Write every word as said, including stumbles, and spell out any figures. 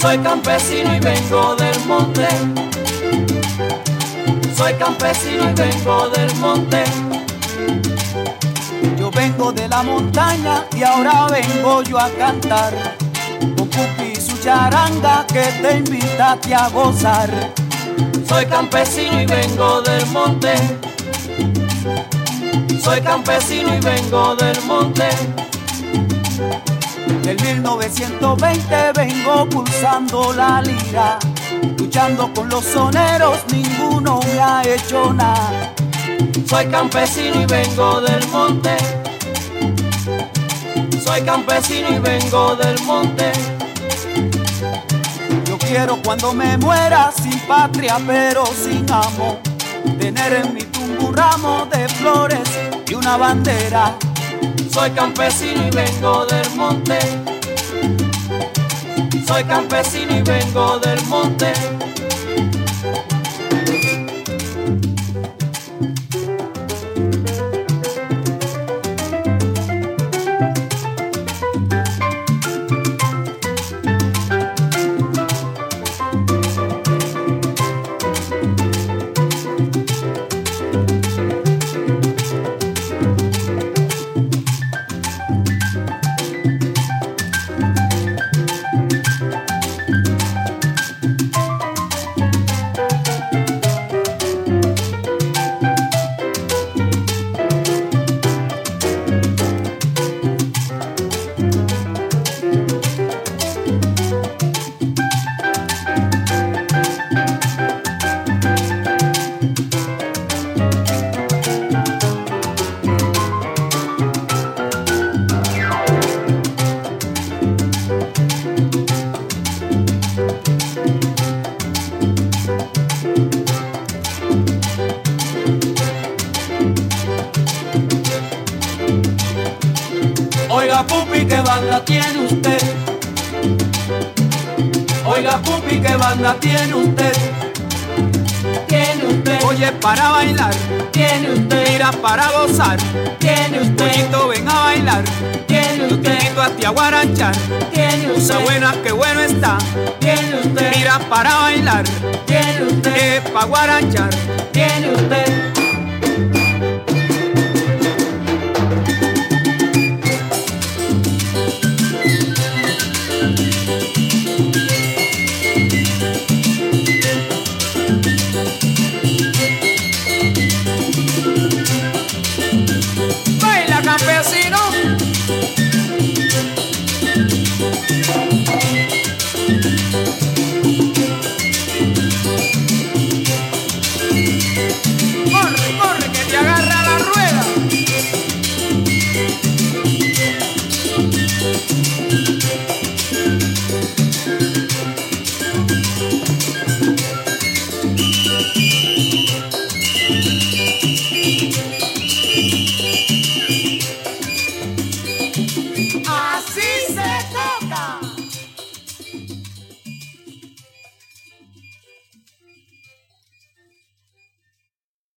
Soy campesino y vengo del monte. Soy campesino y vengo del monte. Yo vengo de la montaña y ahora vengo yo a cantar con Pupi y su charanga que te invita a ti a gozar. Soy campesino y vengo del monte. Soy campesino y vengo del monte. Del mil novecientos veinte vengo pulsando la lira, luchando con los soneros, ninguno me ha hecho nada. Soy campesino y vengo del monte. Soy campesino y vengo del monte. Yo quiero cuando me muera sin patria pero sin amor, tener en mi tumba un ramo de flores y una bandera. Soy campesino y vengo del monte. Soy campesino y vengo del monte. Oiga Pupi, ¿qué banda tiene usted? Oiga Pupi, ¿qué banda tiene usted? Tiene usted, Oye, para bailar, tiene usted, mira, para gozar, tiene usted, Pollito, ven a bailar, tiene yo te usted, invito a ti a guaranchar, tiene cosa usted, buena, que bueno está, tiene usted, mira, para bailar, tiene usted, eh, pa' guaranchar. tiene usted.